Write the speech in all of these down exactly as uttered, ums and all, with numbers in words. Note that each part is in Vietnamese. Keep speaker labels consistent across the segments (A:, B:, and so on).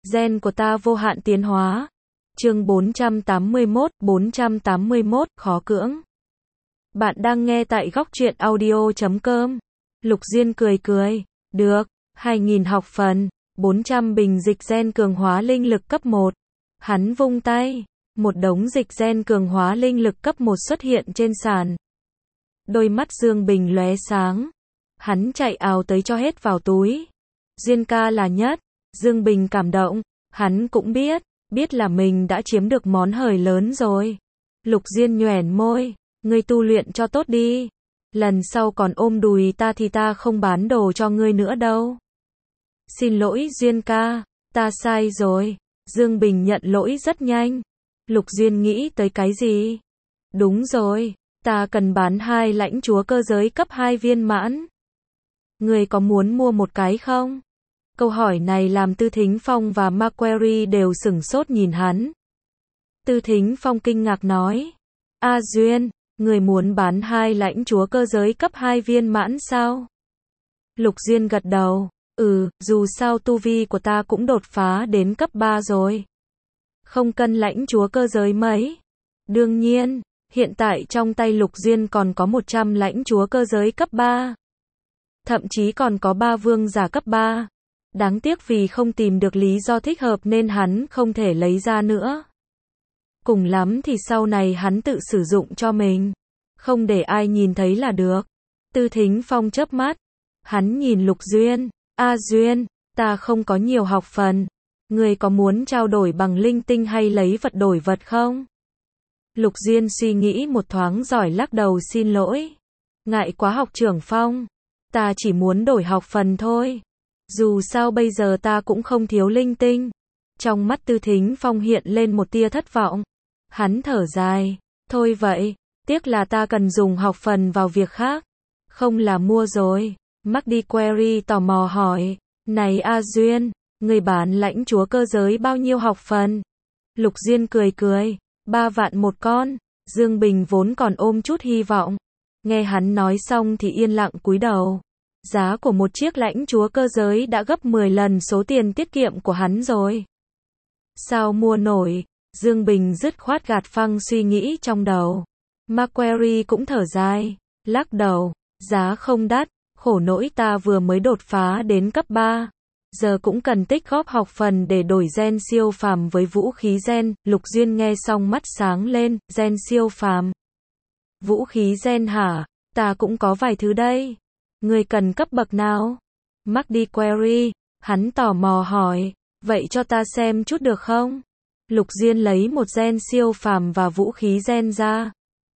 A: Gen của ta vô hạn tiến hóa. Chương bốn trăm tám mươi mốt, bốn trăm tám mươi mốt, khó cưỡng. Bạn đang nghe tại góc truyện audio chấm com. Lục Diên cười cười. Được, hai nghìn học phần, bốn trăm bình dịch gen cường hóa linh lực cấp một. Hắn vung tay, một đống dịch gen cường hóa linh lực cấp một xuất hiện trên sàn. Đôi mắt Dương Bình lóe sáng. Hắn chạy ào tới cho hết vào túi. Diên ca là nhất. Dương Bình cảm động. Hắn cũng biết, biết là mình đã chiếm được món hời lớn rồi. Lục Diên nhoẻn môi. Ngươi tu luyện cho tốt đi. Lần sau còn ôm đùi ta thì ta không bán đồ cho ngươi nữa đâu. Xin lỗi Diên ca, ta sai rồi. Dương Bình nhận lỗi rất nhanh. Lục Diên nghĩ tới cái gì? Đúng rồi, ta cần bán hai lãnh chúa cơ giới cấp hai viên mãn. Ngươi có muốn mua một cái không? Câu hỏi này làm Tư Thính Phong và Macquarie đều sửng sốt nhìn hắn. Tư Thính Phong kinh ngạc nói. A Duyên, người muốn bán hai lãnh chúa cơ giới cấp hai viên mãn sao? Lục Diên gật đầu. Ừ, dù sao tu vi của ta cũng đột phá đến cấp ba rồi. Không cần lãnh chúa cơ giới mấy. Đương nhiên, hiện tại trong tay Lục Diên còn có một trăm lãnh chúa cơ giới cấp ba. Thậm chí còn có ba vương giả cấp ba. Đáng tiếc vì không tìm được lý do thích hợp nên hắn không thể lấy ra nữa. Cùng lắm thì sau này hắn tự sử dụng cho mình. Không để ai nhìn thấy là được. Tư Thính Phong chớp mắt. Hắn nhìn Lục Duyên. A Duyên, ta không có nhiều học phần. Ngươi có muốn trao đổi bằng linh tinh hay lấy vật đổi vật không? Lục Duyên suy nghĩ một thoáng rồi lắc đầu xin lỗi. Ngại quá học trưởng Phong. Ta chỉ muốn đổi học phần thôi. Dù sao bây giờ ta cũng không thiếu linh tinh. Trong mắt Tư Thính Phong hiện lên một tia thất vọng. Hắn thở dài. Thôi vậy, tiếc là ta cần dùng học phần vào việc khác. Không là mua rồi. Macquarie tò mò hỏi. Này A Duyên, người bán lãnh chúa cơ giới bao nhiêu học phần? Lục Diên cười cười. Ba vạn một con. Dương Bình vốn còn ôm chút hy vọng. Nghe hắn nói xong thì yên lặng cúi đầu. Giá của một chiếc lãnh chúa cơ giới đã gấp mười lần số tiền tiết kiệm của hắn rồi. Sao mua nổi? Dương Bình dứt khoát gạt phăng suy nghĩ trong đầu. Macquarie cũng thở dài, lắc đầu. Giá không đắt, khổ nỗi ta vừa mới đột phá đến cấp ba. Giờ cũng cần tích góp học phần để đổi gen siêu phàm với vũ khí gen. Lục Duyên nghe xong mắt sáng lên. Gen siêu phàm. Vũ khí gen hả? Ta cũng có vài thứ đây. Người cần cấp bậc nào? Macquarie, hắn tò mò hỏi. Vậy cho ta xem chút được không? Lục Diên lấy một gen siêu phàm và vũ khí gen ra.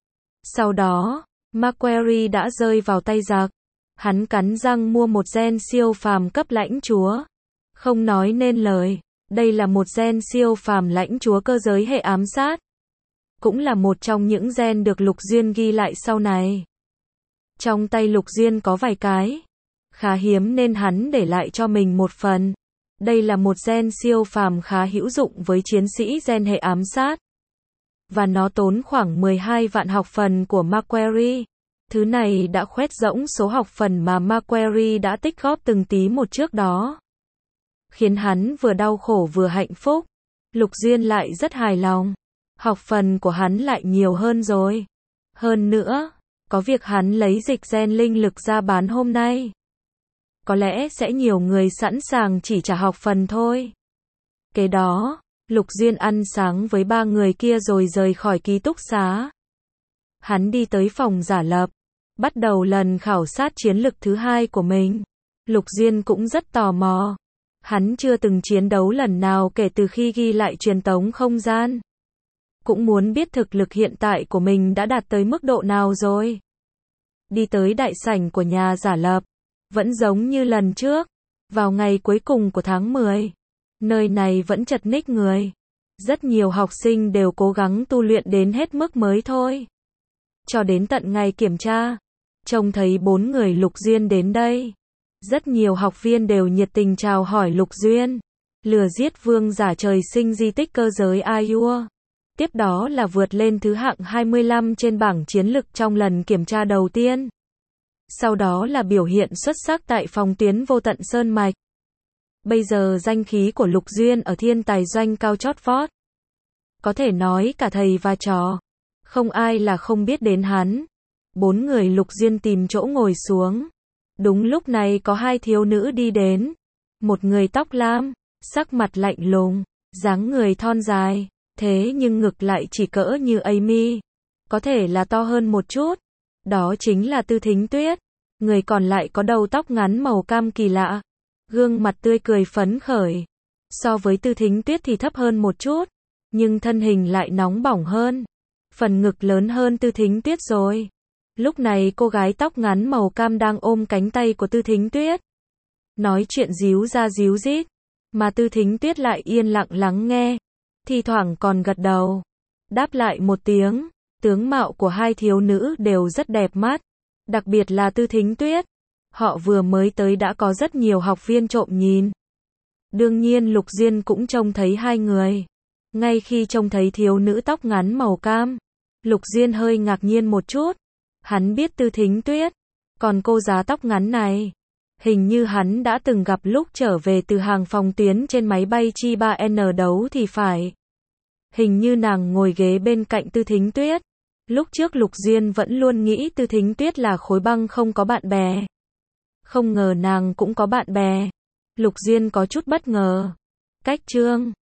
A: Sau đó, Macquarie đã rơi vào tay giặc. Hắn cắn răng mua một gen siêu phàm cấp lãnh chúa. Không nói nên lời, đây là một gen siêu phàm lãnh chúa cơ giới hệ ám sát. Cũng là một trong những gen được Lục Duyên ghi lại sau này. Trong tay Lục Duyên có vài cái. Khá hiếm nên hắn để lại cho mình một phần. Đây là một gen siêu phàm khá hữu dụng với chiến sĩ gen hệ ám sát. Và nó tốn khoảng mười hai vạn học phần của Macquarie. Thứ này đã khoét rỗng số học phần mà Macquarie đã tích góp từng tí một trước đó. Khiến hắn vừa đau khổ vừa hạnh phúc. Lục Duyên lại rất hài lòng. Học phần của hắn lại nhiều hơn rồi. Hơn nữa, có việc hắn lấy dịch gen linh lực ra bán hôm nay. Có lẽ sẽ nhiều người sẵn sàng chỉ trả học phần thôi. Kế đó, Lục Duyên ăn sáng với ba người kia rồi rời khỏi ký túc xá. Hắn đi tới phòng giả lập. Bắt đầu lần khảo sát chiến lực thứ hai của mình. Lục Duyên cũng rất tò mò. Hắn chưa từng chiến đấu lần nào kể từ khi ghi lại truyền tống không gian. Cũng muốn biết thực lực hiện tại của mình đã đạt tới mức độ nào rồi. Đi tới đại sảnh của nhà giả lập. Vẫn giống như lần trước. Vào ngày cuối cùng của tháng mười. Nơi này vẫn chật ních người. Rất nhiều học sinh đều cố gắng tu luyện đến hết mức mới thôi. Cho đến tận ngày kiểm tra. Trông thấy bốn người Lục Duyên đến đây. Rất nhiều học viên đều nhiệt tình chào hỏi Lục Duyên. Lừa giết vương giả trời sinh di tích cơ giới Ayur. Tiếp đó là vượt lên thứ hạng hai mươi lăm trên bảng chiến lực trong lần kiểm tra đầu tiên. Sau đó là biểu hiện xuất sắc tại phòng tuyến vô tận sơn mạch. Bây giờ danh khí của Lục Duyên ở thiên tài doanh cao chót vót. Có thể nói cả thầy và trò. Không ai là không biết đến hắn. Bốn người Lục Duyên tìm chỗ ngồi xuống. Đúng lúc này có hai thiếu nữ đi đến. Một người tóc lam, sắc mặt lạnh lùng, dáng người thon dài, thế nhưng ngực lại chỉ cỡ như Amy. Có thể là to hơn một chút. Đó chính là Tư Thính Tuyết. Người còn lại có đầu tóc ngắn màu cam kỳ lạ. Gương mặt tươi cười phấn khởi. So với Tư Thính Tuyết thì thấp hơn một chút. Nhưng thân hình lại nóng bỏng hơn. Phần ngực lớn hơn Tư Thính Tuyết rồi. Lúc này cô gái tóc ngắn màu cam đang ôm cánh tay của Tư Thính Tuyết. Nói chuyện díu ra díu dít. Mà Tư Thính Tuyết lại yên lặng lắng nghe. Thì thoảng còn gật đầu. Đáp lại một tiếng. Tướng mạo của hai thiếu nữ đều rất đẹp mắt. Đặc biệt là Tư Thính Tuyết. Họ vừa mới tới đã có rất nhiều học viên trộm nhìn. Đương nhiên Lục Diên cũng trông thấy hai người. Ngay khi trông thấy thiếu nữ tóc ngắn màu cam, Lục Diên hơi ngạc nhiên một chút. Hắn biết Tư Thính Tuyết. Còn cô giá tóc ngắn này, hình như hắn đã từng gặp lúc trở về từ hàng phòng tuyến trên máy bay Chi ba N đấu thì phải. Hình như nàng ngồi ghế bên cạnh Tư Thính Tuyết. Lúc trước Lục Diên vẫn luôn nghĩ Tư Thính Tuyết là khối băng không có bạn bè. Không ngờ nàng cũng có bạn bè. Lục Diên có chút bất ngờ. Cách chương